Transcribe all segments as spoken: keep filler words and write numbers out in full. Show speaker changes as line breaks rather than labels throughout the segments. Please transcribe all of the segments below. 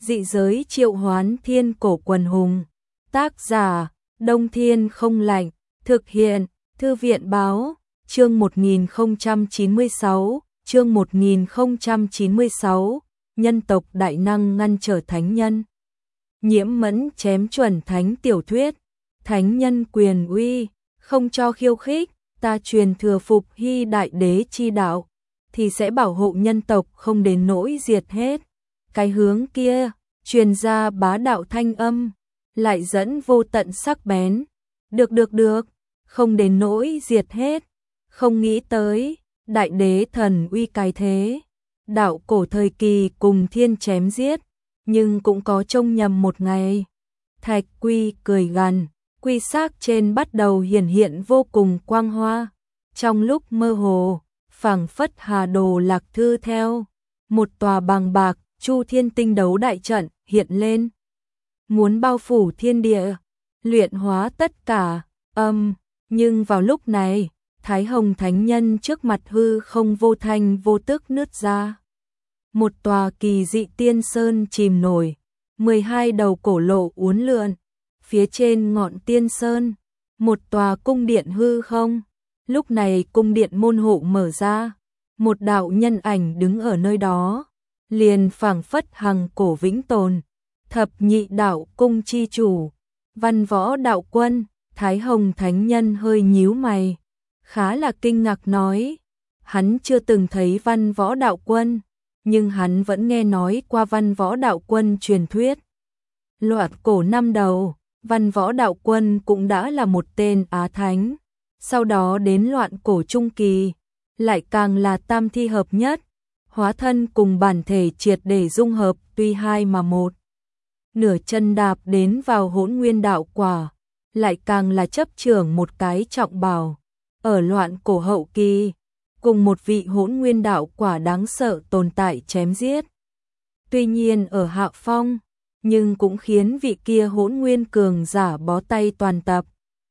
Dị giới triệu hoán thiên cổ quần hùng. Tác giả, Đông Thiên không lạnh. Thực hiện, Thư viện báo, chương một nghìn không trăm chín mươi sáu, chương một nghìn không trăm chín mươi sáu, nhân tộc đại năng ngăn trở thánh nhân. Nhiễm Mẫn chém chuẩn thánh tiểu thuyết, thánh nhân quyền uy, không cho khiêu khích, ta truyền thừa Phục Hy đại đế chi đạo, thì sẽ bảo hộ nhân tộc không đến nỗi diệt hết. Cái hướng kia, truyền ra bá đạo thanh âm, lại dẫn vô tận sắc bén. Được được được, không đến nỗi diệt hết, không nghĩ tới, đại đế thần uy cái thế. Đạo cổ thời kỳ cùng thiên chém giết, nhưng cũng có trông nhầm một ngày. Thạch Quy cười gằn, quy xác trên bắt đầu hiển hiện vô cùng quang hoa. Trong lúc mơ hồ, phảng phất hà đồ lạc thư theo, một tòa bằng bạc, chu thiên tinh đấu đại trận hiện lên. Muốn bao phủ thiên địa, luyện hóa tất cả, âm, nhưng vào lúc này, Thái Hồng Thánh Nhân trước mặt hư không vô thanh vô tức nứt ra. Một tòa kỳ dị tiên sơn chìm nổi, mười hai đầu cổ lộ uốn lượn, phía trên ngọn tiên sơn, một tòa cung điện hư không. Lúc này cung điện môn hộ mở ra, một đạo nhân ảnh đứng ở nơi đó, liền phảng phất hằng cổ vĩnh tồn, thập nhị đạo cung chi chủ, Văn Võ Đạo Quân. Thái Hồng Thánh Nhân hơi nhíu mày, khá là kinh ngạc nói, hắn chưa từng thấy Văn Võ Đạo Quân, nhưng hắn vẫn nghe nói qua Văn Võ Đạo Quân truyền thuyết. Loạt cổ năm đầu, Văn Võ Đạo Quân cũng đã là một tên Á Thánh, sau đó đến loạn cổ trung kỳ, lại càng là tam thi hợp nhất, hóa thân cùng bản thể triệt để dung hợp, tuy hai mà một. Nửa chân đạp đến vào Hỗn Nguyên đạo quả, lại càng là chấp trưởng một cái trọng bảo. Ở loạn cổ hậu kỳ, cùng một vị Hỗn Nguyên đạo quả đáng sợ tồn tại chém giết. Tuy nhiên ở hạ phong, nhưng cũng khiến vị kia Hỗn Nguyên cường giả bó tay toàn tập.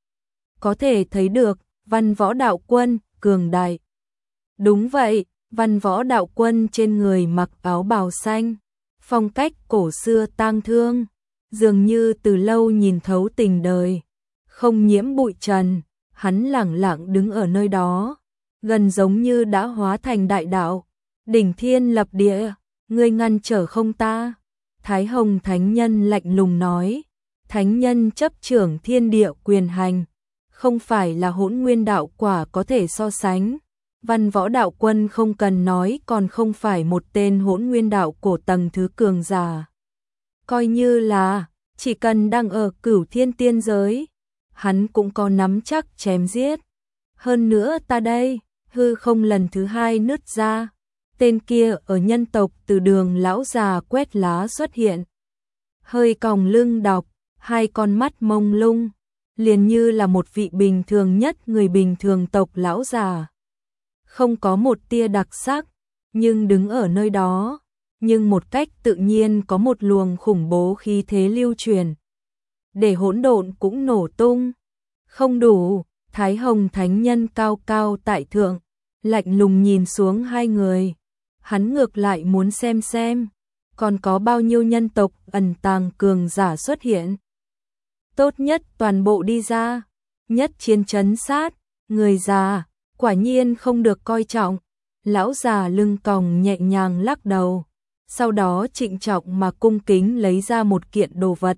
Có thể thấy được, Văn Võ Đạo Quân cường đại. Đúng vậy, Văn Võ Đạo Quân trên người mặc áo bào xanh, phong cách cổ xưa tang thương, dường như từ lâu nhìn thấu tình đời, không nhiễm bụi trần. Hắn lẳng lặng đứng ở nơi đó, gần giống như đã hóa thành đại đạo, đỉnh thiên lập địa, ngươi ngăn trở không ta? Thái Hồng Thánh Nhân lạnh lùng nói, thánh nhân chấp trưởng thiên địa quyền hành, không phải là Hỗn Nguyên đạo quả có thể so sánh. Văn Võ Đạo Quân không cần nói còn không phải một tên Hỗn Nguyên đạo cổ tầng thứ cường giả. Coi như là, chỉ cần đang ở Cửu Thiên Tiên giới, hắn cũng có nắm chắc chém giết. Hơn nữa ta đây, hư không lần thứ hai nứt ra, tên kia ở nhân tộc từ đường lão già quét lá xuất hiện. Hơi còng lưng đọc, hai con mắt mông lung, liền như là một vị bình thường nhất người bình thường tộc lão già. Không có một tia đặc sắc, nhưng đứng ở nơi đó, nhưng một cách tự nhiên có một luồng khủng bố khí thế lưu truyền. Để hỗn độn cũng nổ tung. Không đủ, Thái Hồng Thánh Nhân cao cao tại thượng, lạnh lùng nhìn xuống hai người. Hắn ngược lại muốn xem xem, còn có bao nhiêu nhân tộc ẩn tàng cường giả xuất hiện. Tốt nhất toàn bộ đi ra, nhất chiến chấn sát, người già, quả nhiên không được coi trọng. Lão già lưng còng nhẹ nhàng lắc đầu, sau đó trịnh trọng mà cung kính lấy ra một kiện đồ vật.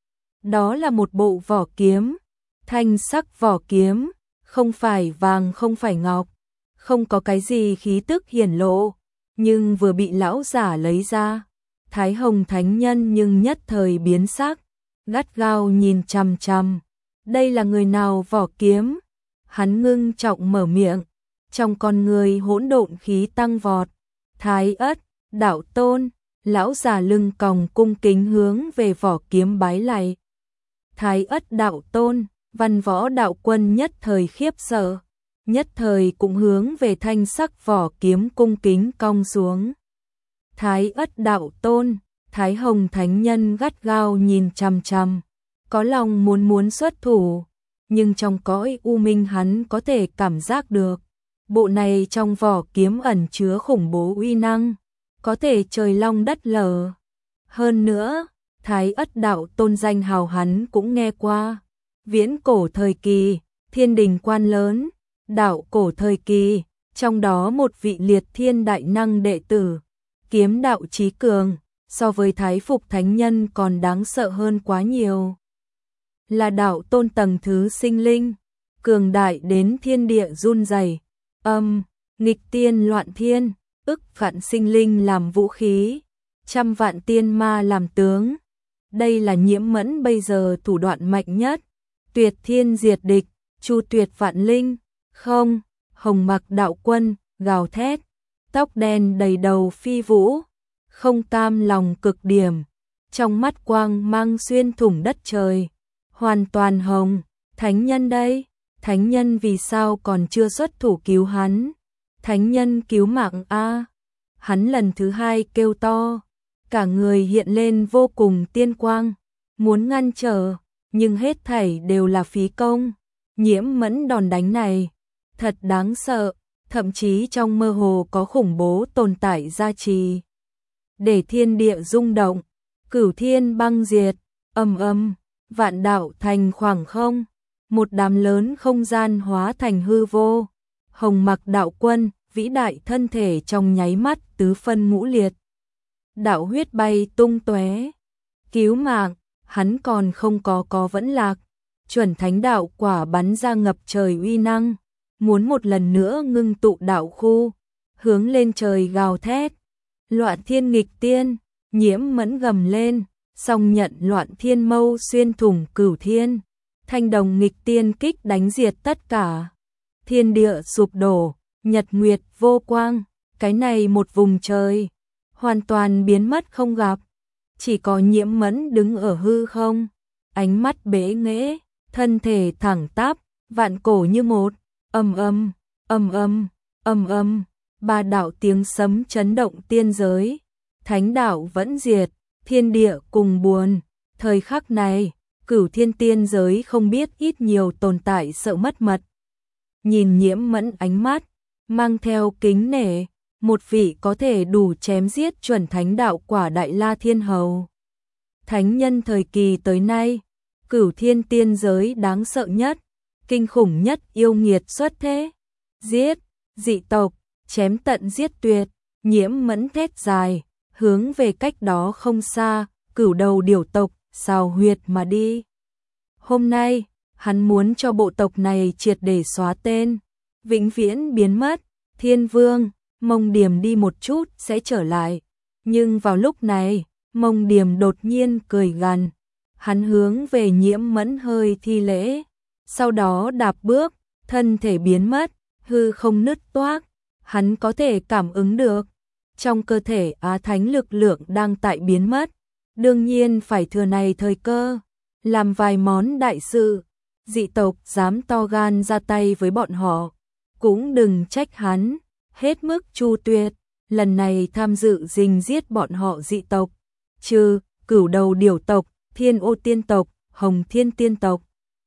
Đó là một bộ vỏ kiếm, thanh sắc vỏ kiếm, không phải vàng không phải ngọc, không có cái gì khí tức hiển lộ, nhưng vừa bị lão giả lấy ra, Thái Hồng Thánh Nhân nhưng nhất thời biến sắc, gắt gao nhìn chằm chằm. Đây là người nào vỏ kiếm? Hắn ngưng trọng mở miệng, trong con người hỗn độn khí tăng vọt. Thái Ất, đạo tôn. Lão già lưng còng cung kính hướng về vỏ kiếm bái lạy. Thái Ất đạo tôn. Văn Võ Đạo Quân nhất thời khiếp sợ, nhất thời cũng hướng về thanh sắc vỏ kiếm cung kính cong xuống. Thái Ất đạo tôn. Thái Hồng Thánh Nhân gắt gao nhìn chằm chằm, có lòng muốn muốn xuất thủ, nhưng trong cõi u minh hắn có thể cảm giác được, bộ này trong vỏ kiếm ẩn chứa khủng bố uy năng, có thể trời long đất lở. Hơn nữa, Thái Ất đạo tôn danh hào hắn cũng nghe qua. Viễn cổ thời kỳ, thiên đình quan lớn, đạo cổ thời kỳ, trong đó một vị liệt thiên đại năng đệ tử, kiếm đạo chí cường, so với Thái Phục Thánh Nhân còn đáng sợ hơn quá nhiều. Là đạo tôn tầng thứ sinh linh, cường đại đến thiên địa run rẩy, âm, nghịch tiên loạn thiên, ức vạn sinh linh làm vũ khí, trăm vạn tiên ma làm tướng. Đây là Nhiễm Mẫn bây giờ thủ đoạn mạnh nhất, tuyệt thiên diệt địch, chu tuyệt vạn linh. Không, Hồng Mặc đạo quân gào thét, tóc đen đầy đầu phi vũ, không cam lòng cực điểm, trong mắt quang mang xuyên thủng đất trời, hoàn toàn hồng. Thánh nhân đây, thánh nhân vì sao còn chưa xuất thủ cứu hắn? Thánh nhân cứu mạng a! Hắn lần thứ hai kêu to, cả người hiện lên vô cùng tiên quang, muốn ngăn trở, nhưng hết thảy đều là phí công. Nhiễm Mẫn đòn đánh này thật đáng sợ, thậm chí trong mơ hồ có khủng bố tồn tại gia trì, để thiên địa rung động, cửu thiên băng diệt, ầm ầm, vạn đạo thành khoảng không, một đám lớn không gian hóa thành hư vô. Hồng Mặc đạo quân vĩ đại thân thể trong nháy mắt tứ phân ngũ liệt, đạo huyết bay tung tóe. Cứu mạng, hắn còn không có có vẫn lạc, chuẩn thánh đạo quả bắn ra ngập trời uy năng, muốn một lần nữa ngưng tụ đạo khu, hướng lên trời gào thét. Loạn thiên nghịch tiên, Nhiễm Mẫn gầm lên, song nhận loạn thiên mâu xuyên thủng cửu thiên, thanh đồng nghịch tiên kích đánh diệt tất cả. Thiên địa sụp đổ, nhật nguyệt vô quang, cái này một vùng trời hoàn toàn biến mất không gặp, chỉ có Nhiễm Mẫn đứng ở hư không, ánh mắt bế nghễ, thân thể thẳng tắp, vạn cổ như một. Ầm ầm, ầm ầm, ầm ầm, ba đạo tiếng sấm chấn động tiên giới, thánh đạo vẫn diệt, thiên địa cùng buồn. Thời khắc này, cửu thiên tiên giới không biết ít nhiều tồn tại sợ mất mật. Nhìn Nhiễm Mẫn ánh mắt, mang theo kính nể, một vị có thể đủ chém giết chuẩn thánh đạo quả Đại La Thiên Hầu. Thánh nhân thời kỳ tới nay, cửu thiên tiên giới đáng sợ nhất, kinh khủng nhất yêu nghiệt xuất thế, giết, dị tộc, chém tận giết tuyệt. Nhiễm Mẫn thét dài, hướng về cách đó không xa, cửu đầu điểu tộc, xào huyệt mà đi. Hôm nay, hắn muốn cho bộ tộc này triệt để xóa tên, vĩnh viễn biến mất. Thiên Vương, Mông Điềm đi một chút sẽ trở lại. Nhưng vào lúc này, Mông Điềm đột nhiên cười gằn, hắn hướng về Nhiễm Mẫn hơi thi lễ, sau đó đạp bước, thân thể biến mất, hư không nứt toác. Hắn có thể cảm ứng được, trong cơ thể Á Thánh lực lượng đang tại biến mất, đương nhiên phải thừa này thời cơ, làm vài món đại sự. Dị tộc dám to gan ra tay với bọn họ, cũng đừng trách hắn, hết mức chu tuyệt, lần này tham dự rình giết bọn họ dị tộc, trừ cửu đầu điểu tộc, Thiên Ô tiên tộc, Hồng Thiên tiên tộc.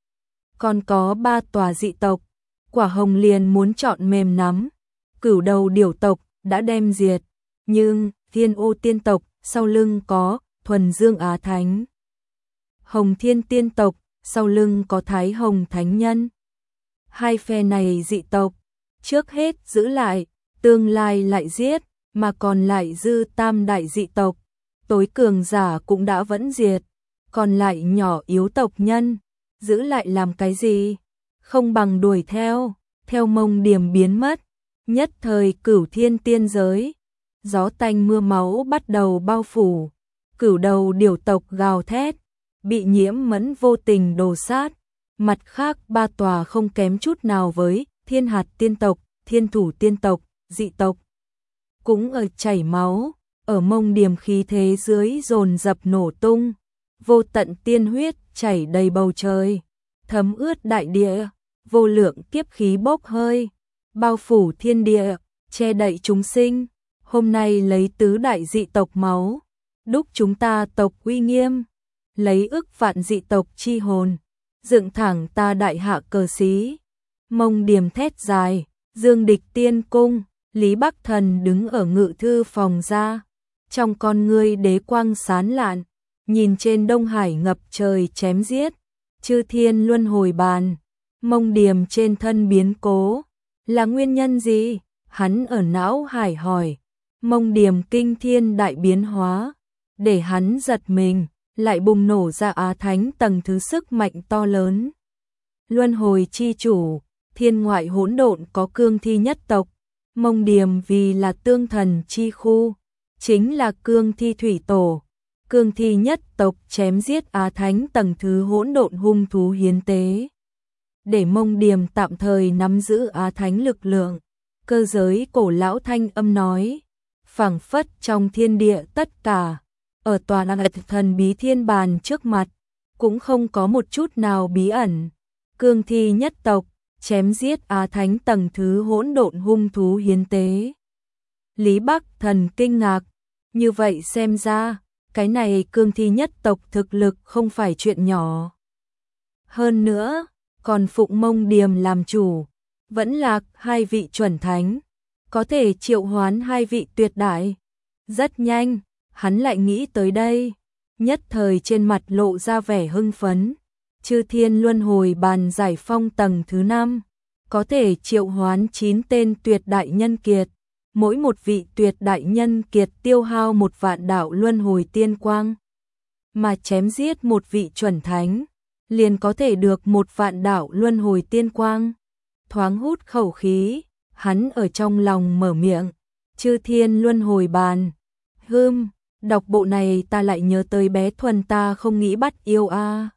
Còn có ba tòa dị tộc, Quả Hồng liền muốn chọn mềm nắm, cửu đầu điểu tộc đã đem diệt, nhưng Thiên Ô tiên tộc sau lưng có Thuần Dương Á Thánh, Hồng Thiên tiên tộc sau lưng có Thái Hồng Thánh Nhân. Hai phe này dị tộc, trước hết giữ lại, tương lai lại giết, mà còn lại dư tam đại dị tộc, tối cường giả cũng đã vẫn diệt, còn lại nhỏ yếu tộc nhân, giữ lại làm cái gì? Không bằng đuổi theo, theo Mông Điềm biến mất, nhất thời cửu thiên tiên giới, gió tanh mưa máu bắt đầu bao phủ, cửu đầu điểu tộc gào thét, bị Nhiễm Mẫn vô tình đồ sát. Mặt khác ba tòa không kém chút nào với Thiên Hạt tiên tộc, Thiên Thủ tiên tộc, dị tộc, cũng ở chảy máu, ở Mông Điềm khí thế dưới dồn dập nổ tung, vô tận tiên huyết chảy đầy bầu trời, thấm ướt đại địa, vô lượng kiếp khí bốc hơi, bao phủ thiên địa, che đậy chúng sinh. Hôm nay lấy tứ đại dị tộc máu, đúc chúng ta tộc uy nghiêm, lấy ức vạn dị tộc chi hồn, dựng thẳng ta đại hạ cờ xí. Mông Điềm thét dài, Dương Địch tiên cung, Lý Bắc Thần đứng ở ngự thư phòng ra, trong con ngươi đế quang sán lạn, nhìn trên Đông Hải ngập trời chém giết, chư thiên luân hồi bàn, Mông Điềm trên thân biến cố, là nguyên nhân gì? Hắn ở não hải hỏi, Mông Điềm kinh thiên đại biến hóa, để hắn giật mình, lại bùng nổ ra Á Thánh tầng thứ sức mạnh to lớn. Luân hồi chi chủ, thiên ngoại hỗn độn có cương thi nhất tộc, Mông Điềm vì là tương thần chi khu, chính là cương thi thủy tổ, cương thi nhất tộc chém giết Á Thánh tầng thứ hỗn độn hung thú hiến tế. Để Mông Điềm tạm thời nắm giữ Á Thánh lực lượng, cơ giới cổ lão thanh âm nói, phảng phất trong thiên địa tất cả, ở tòa lạc thần bí thiên bàn trước mặt, cũng không có một chút nào bí ẩn. Cương thi nhất tộc, chém giết Á Thánh tầng thứ hỗn độn hung thú hiến tế. Lý Bắc Thần kinh ngạc, như vậy xem ra, cái này cương thi nhất tộc thực lực không phải chuyện nhỏ. Hơn nữa, còn phụng Mông Điềm làm chủ, vẫn lạc hai vị chuẩn thánh, có thể triệu hoán hai vị tuyệt đại. Rất nhanh, hắn lại nghĩ tới đây, nhất thời trên mặt lộ ra vẻ hưng phấn. Chư thiên luân hồi bàn giải phong tầng thứ năm, có thể triệu hoán chín tên tuyệt đại nhân kiệt, mỗi một vị tuyệt đại nhân kiệt tiêu hao một vạn đạo luân hồi tiên quang, mà chém giết một vị chuẩn thánh, liền có thể được một vạn đạo luân hồi tiên quang. Thoáng hút khẩu khí, hắn ở trong lòng mở miệng, chư thiên luân hồi bàn. Hừm, đọc bộ này ta lại nhớ tới bé Thuần ta không nghĩ bắt yêu a.